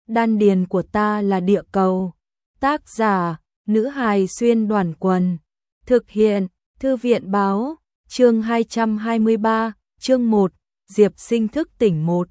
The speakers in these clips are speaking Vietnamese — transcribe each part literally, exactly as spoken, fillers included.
Đan điền của ta là địa cầu. Tác giả, nữ hài xuyên đoàn quần. Thực hiện, thư viện báo, chương hai trăm hai mươi ba, chương một, Diệp Sinh thức tỉnh một.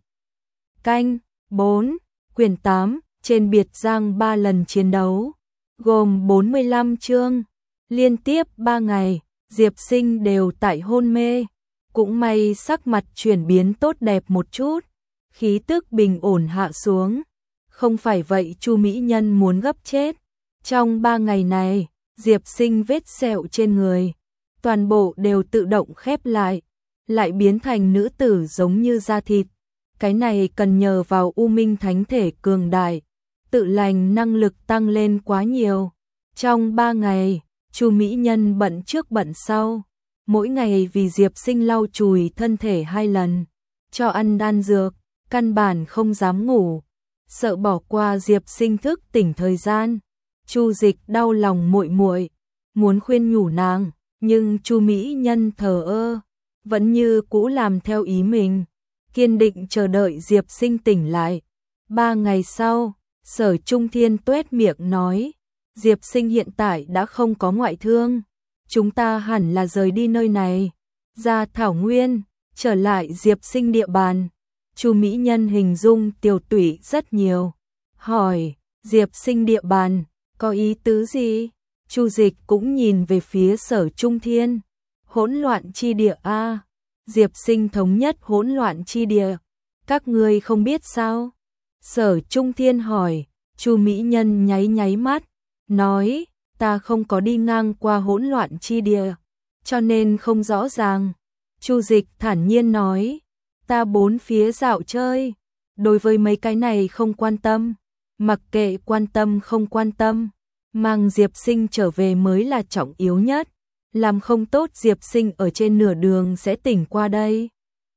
Canh, bốn, quyển tám, trên biệt giang ba lần chiến đấu, gồm bốn mươi lăm chương, liên tiếp ba ngày, Diệp Sinh đều tại hôn mê. Cũng may sắc mặt chuyển biến tốt đẹp một chút, khí tức bình ổn hạ xuống. Không phải vậy Chu Mỹ Nhân muốn gấp chết. Trong ba ngày này, Diệp Sinh vết sẹo trên người, toàn bộ đều tự động khép lại, lại biến thành nữ tử giống như da thịt. Cái này cần nhờ vào U Minh Thánh Thể cường đại, tự lành năng lực tăng lên quá nhiều. Trong ba ngày, Chu Mỹ Nhân bận trước bận sau, mỗi ngày vì Diệp Sinh lau chùi thân thể hai lần, cho ăn đan dược, căn bản không dám ngủ, sợ bỏ qua Diệp Sinh thức tỉnh thời gian. Chu Dịch đau lòng muội muội, muốn khuyên nhủ nàng, nhưng Chu Mỹ Nhân thờ ơ, vẫn như cũ làm theo ý mình, kiên định chờ đợi Diệp Sinh tỉnh lại. Ba ngày sau, Sở Trung Thiên tuét miệng nói, Diệp Sinh hiện tại đã không có ngoại thương, chúng ta hẳn là rời đi nơi này, ra thảo nguyên, trở lại Diệp Sinh địa bàn. Chu Mỹ Nhân hình dung tiểu tụy rất nhiều, hỏi, Diệp Sinh địa bàn, có ý tứ gì? Chu Dịch cũng nhìn về phía Sở Trung Thiên, hỗn loạn chi địa a, Diệp Sinh thống nhất hỗn loạn chi địa, các ngươi không biết sao? Sở Trung Thiên hỏi. Chu Mỹ Nhân nháy nháy mắt, nói, ta không có đi ngang qua hỗn loạn chi địa, cho nên không rõ ràng. Chu Dịch thản nhiên nói, ta bốn phía dạo chơi, đối với mấy cái này không quan tâm, mặc kệ quan tâm không quan tâm, mang Diệp Sinh trở về mới là trọng yếu nhất, làm không tốt Diệp Sinh ở trên nửa đường sẽ tỉnh qua đây.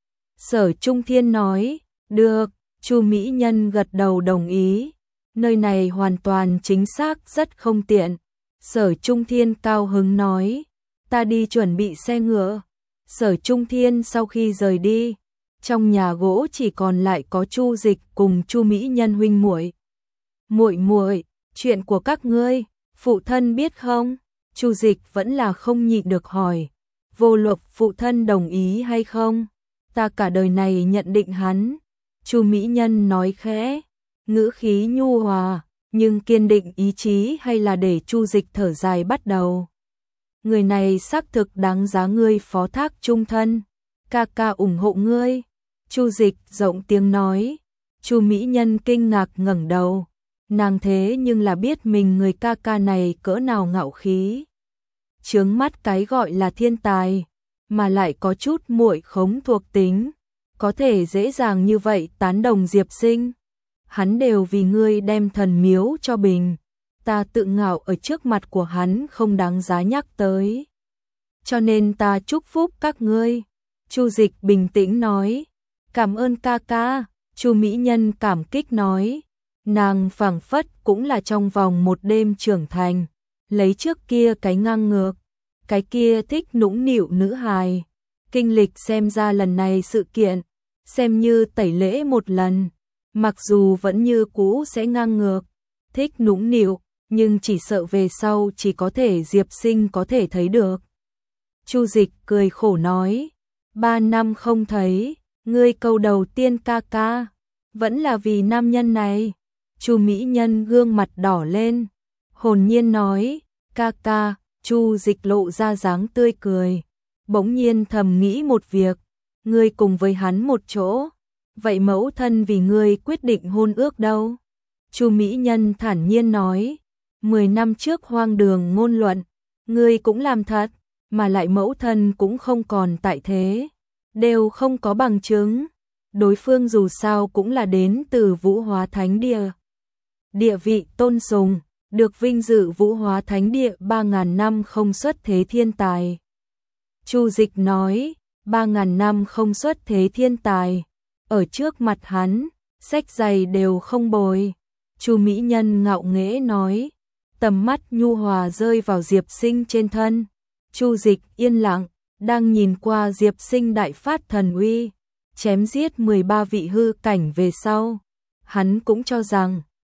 Sở Trung Thiên nói, được. Chu Mỹ Nhân gật đầu đồng ý, nơi này hoàn toàn chính xác rất không tiện. Sở Trung Thiên cao hứng nói, ta đi chuẩn bị xe ngựa. Sở Trung Thiên sau khi rời đi, trong nhà gỗ chỉ còn lại có Chu Dịch cùng Chu Mỹ Nhân huynh muội. Muội muội, chuyện của các ngươi, phụ thân biết không? Chu Dịch vẫn là không nhịn được hỏi, vô luận phụ thân đồng ý hay không, ta cả đời này nhận định hắn. Chu Mỹ Nhân nói khẽ, ngữ khí nhu hòa, nhưng kiên định ý chí hay là để Chu Dịch thở dài bắt đầu. Người này xác thực đáng giá ngươi phó thác trung thân, ca ca ủng hộ ngươi. Chu Dịch rộng tiếng nói. Chu Mỹ Nhân kinh ngạc ngẩng đầu, nàng thế nhưng là biết mình người ca ca này cỡ nào ngạo khí. Chướng mắt cái gọi là thiên tài, mà lại có chút muội khống thuộc tính. Có thể dễ dàng như vậy tán đồng Diệp Sinh, hắn đều vì ngươi đem thần miếu cho bình, ta tự ngạo ở trước mặt của hắn không đáng giá nhắc tới. Cho nên ta chúc phúc các ngươi. Chu Dịch bình tĩnh nói, cảm ơn ca ca. Chu Mỹ Nhân cảm kích nói, nàng phảng phất cũng là trong vòng một đêm trưởng thành, lấy trước kia cái ngang ngược, cái kia thích nũng nịu nữ hài, kinh lịch xem ra lần này sự kiện xem như tẩy lễ một lần, mặc dù vẫn như cũ sẽ ngang ngược, thích nũng nịu, nhưng chỉ sợ về sau chỉ có thể Diệp Sinh có thể thấy được. Chu Dịch cười khổ nói, ba năm không thấy, ngươi câu đầu tiên ca ca, vẫn là vì nam nhân này. Chu Mỹ Nhân gương mặt đỏ lên, hồn nhiên nói, ca ca. Chu Dịch lộ ra dáng tươi cười, bỗng nhiên thầm nghĩ một việc, ngươi cùng với hắn một chỗ, vậy mẫu thân vì ngươi quyết định hôn ước đâu? Chu Mỹ Nhân thản nhiên nói, mười năm trước hoang đường ngôn luận, ngươi cũng làm thật, mà lại mẫu thân cũng không còn tại thế, đều không có bằng chứng, đối phương dù sao cũng là đến từ Vũ Hóa Thánh Địa. Địa vị tôn sùng, được vinh dự Vũ Hóa Thánh Địa ba ngàn năm không xuất thế thiên tài. Chu Dịch nói, ba ngàn năm không xuất thế thiên tài, ở trước mặt hắn, sách giày đều không bồi. Chu Mỹ Nhân ngạo nghễ nói, tầm mắt nhu hòa rơi vào Diệp Sinh trên thân. Chu Dịch yên lặng, đang nhìn qua Diệp Sinh đại phát thần uy, chém giết mười ba vị hư cảnh về sau. Hắn cũng cho rằng,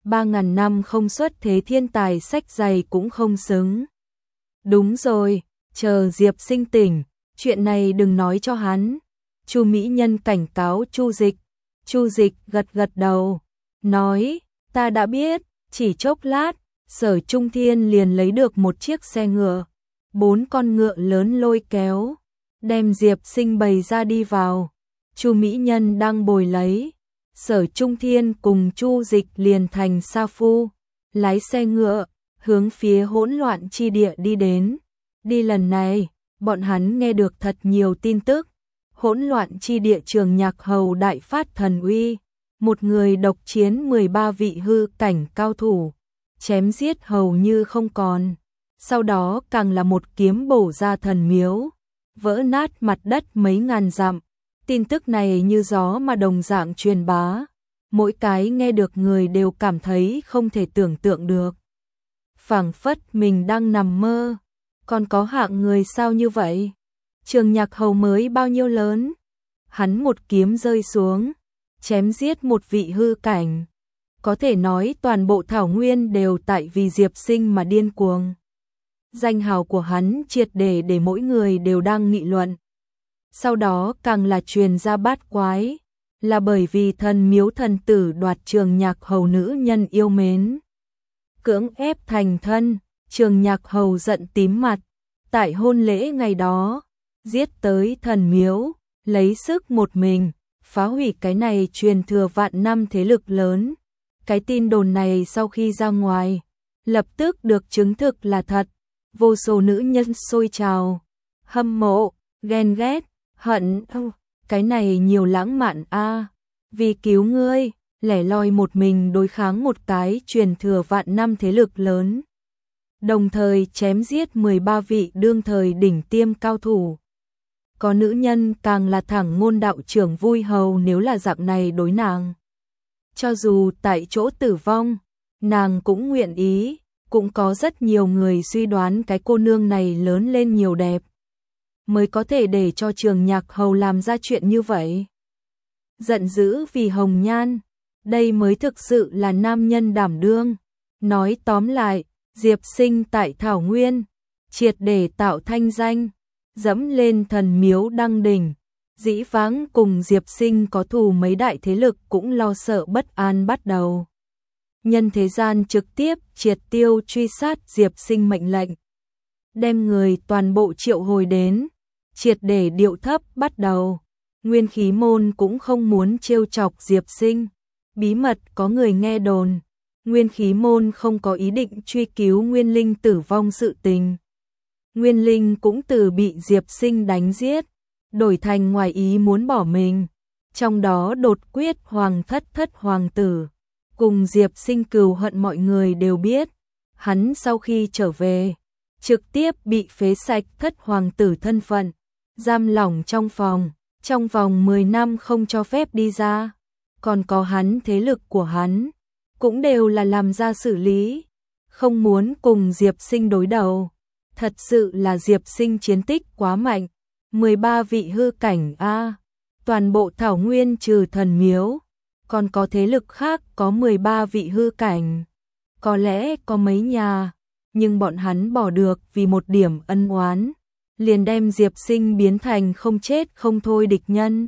ba ngàn năm không xuất thế thiên tài sách dày cũng không xứng. Đúng rồi, chờ Diệp Sinh tỉnh, chuyện này đừng nói cho hắn. Chu Mỹ Nhân cảnh cáo Chu Dịch. Chu Dịch gật gật đầu, nói, ta đã biết. Chỉ chốc lát, Sở Trung Thiên liền lấy được một chiếc xe ngựa, bốn con ngựa lớn lôi kéo, đem Diệp Sinh bày ra đi vào. Chu Mỹ Nhân đang bồi lấy, Sở Trung Thiên cùng Chu Dịch liền thành sa phu, lái xe ngựa, hướng phía hỗn loạn chi địa đi đến. Đi lần này, bọn hắn nghe được thật nhiều tin tức. Hỗn loạn chi địa Trường Nhạc Hầu đại phát thần uy, một người độc chiến mười ba vị hư cảnh cao thủ, chém giết hầu như không còn. Sau đó càng là một kiếm bổ ra thần miếu, vỡ nát mặt đất mấy ngàn dặm. Tin tức này như gió mà đồng dạng truyền bá, mỗi cái nghe được người đều cảm thấy không thể tưởng tượng được. Phảng phất mình đang nằm mơ, còn có hạng người sao như vậy? Trường Nhạc Hầu mới bao nhiêu lớn? Hắn một kiếm rơi xuống, chém giết một vị hư cảnh. Có thể nói toàn bộ Thảo Nguyên đều tại vì Diệp Sinh mà điên cuồng. Danh hào của hắn triệt để để mỗi người đều đang nghị luận. Sau đó càng là truyền ra bát quái, là bởi vì thần miếu thần tử đoạt Trường Nhạc Hầu nữ nhân yêu mến. Cưỡng ép thành thân, Trường Nhạc Hầu giận tím mặt. Tại hôn lễ ngày đó, giết tới thần miếu, lấy sức một mình, phá hủy cái này truyền thừa vạn năm thế lực lớn. Cái tin đồn này sau khi ra ngoài, lập tức được chứng thực là thật. Vô số nữ nhân sôi trào, hâm mộ, ghen ghét, hận, cái này nhiều lãng mạn a. À. Vì cứu ngươi, lẻ loi một mình đối kháng một cái truyền thừa vạn năm thế lực lớn. Đồng thời chém giết mười ba vị đương thời đỉnh tiêm cao thủ. Có nữ nhân càng là thẳng ngôn đạo trưởng vui hầu nếu là dạng này đối nàng. Cho dù tại chỗ tử vong, nàng cũng nguyện ý. Cũng có rất nhiều người suy đoán cái cô nương này lớn lên nhiều đẹp, mới có thể để cho Trường Nhạc Hầu làm ra chuyện như vậy. Giận dữ vì hồng nhan, đây mới thực sự là nam nhân đảm đương. Nói tóm lại, Diệp Sinh tại Thảo Nguyên, triệt để tạo thanh danh, dẫm lên thần miếu đăng đỉnh. Dĩ vãng cùng Diệp Sinh có thù mấy đại thế lực cũng lo sợ bất an bắt đầu. Nhân thế gian trực tiếp triệt tiêu truy sát Diệp Sinh mệnh lệnh. Đem người toàn bộ triệu hồi đến, triệt để điệu thấp bắt đầu. Nguyên Khí Môn cũng không muốn trêu chọc Diệp Sinh. Bí mật có người nghe đồn, Nguyên Khí Môn không có ý định truy cứu Nguyên Linh tử vong sự tình. Nguyên Linh cũng từ bị Diệp Sinh đánh giết, đổi thành ngoài ý muốn bỏ mình. Trong đó đột quyết hoàng thất thất hoàng tử. Cùng Diệp Sinh cừu hận mọi người đều biết, hắn sau khi trở về, trực tiếp bị phế sạch thất hoàng tử thân phận, giam lỏng trong phòng, trong vòng mười năm không cho phép đi ra. Còn có hắn thế lực của hắn, cũng đều là làm ra xử lý, không muốn cùng Diệp Sinh đối đầu. Thật sự là Diệp Sinh chiến tích quá mạnh, mười ba vị hư cảnh a, toàn bộ Thảo Nguyên trừ thần miếu. Còn có thế lực khác có mười ba vị hư cảnh, có lẽ có mấy nhà, nhưng bọn hắn bỏ được vì một điểm ân oán, liền đem Diệp Sinh biến thành không chết không thôi địch nhân.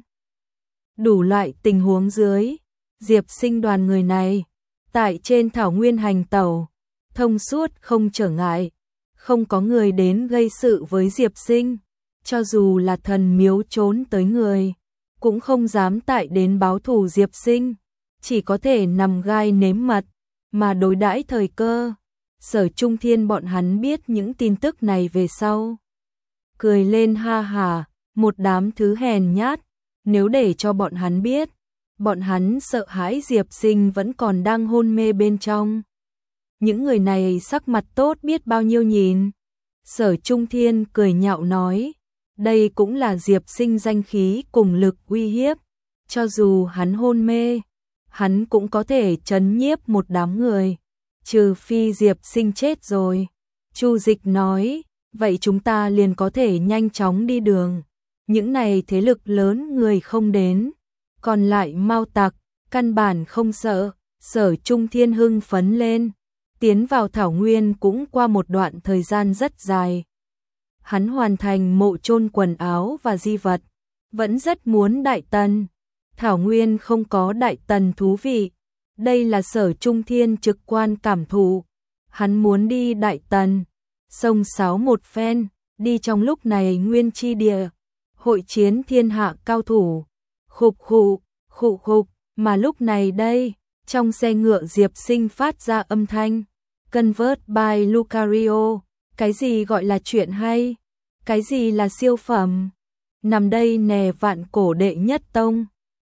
Đủ loại tình huống dưới, Diệp Sinh đoàn người này, tại trên Thảo Nguyên hành tẩu, thông suốt không trở ngại, không có người đến gây sự với Diệp Sinh, cho dù là thần miếu trốn tới người. Cũng không dám tại đến báo thù Diệp Sinh, chỉ có thể nằm gai nếm mật, mà đối đãi thời cơ. Sở Trung Thiên bọn hắn biết những tin tức này về sau, cười lên ha hả, một đám thứ hèn nhát, nếu để cho bọn hắn biết, bọn hắn sợ hãi Diệp Sinh vẫn còn đang hôn mê bên trong. Những người này sắc mặt tốt biết bao nhiêu nhìn. Sở Trung Thiên cười nhạo nói, đây cũng là Diệp Sinh danh khí cùng lực uy hiếp, cho dù hắn hôn mê, hắn cũng có thể trấn nhiếp một đám người, trừ phi Diệp Sinh chết rồi. Chu Dịch nói, vậy chúng ta liền có thể nhanh chóng đi đường. Những này thế lực lớn người không đến, còn lại Mao Tặc, căn bản không sợ. Sở Trung Thiên hưng phấn lên, tiến vào thảo nguyên cũng qua một đoạn thời gian rất dài. Hắn hoàn thành mộ chôn quần áo và di vật, vẫn rất muốn Đại Tần. Thảo nguyên không có Đại Tần thú vị, đây là Sở Trung Thiên trực quan cảm thụ. Hắn muốn đi Đại Tần, sông sáo một phen, đi trong lúc này nguyên chi địa, hội chiến thiên hạ cao thủ. Khục khụ, khụ khục, mà lúc này đây, trong xe ngựa Diệp Sinh phát ra âm thanh. Convert by Lucario, cái gì gọi là chuyện hay? Cái gì là siêu phẩm? Nằm đây nè vạn cổ đệ nhất tông.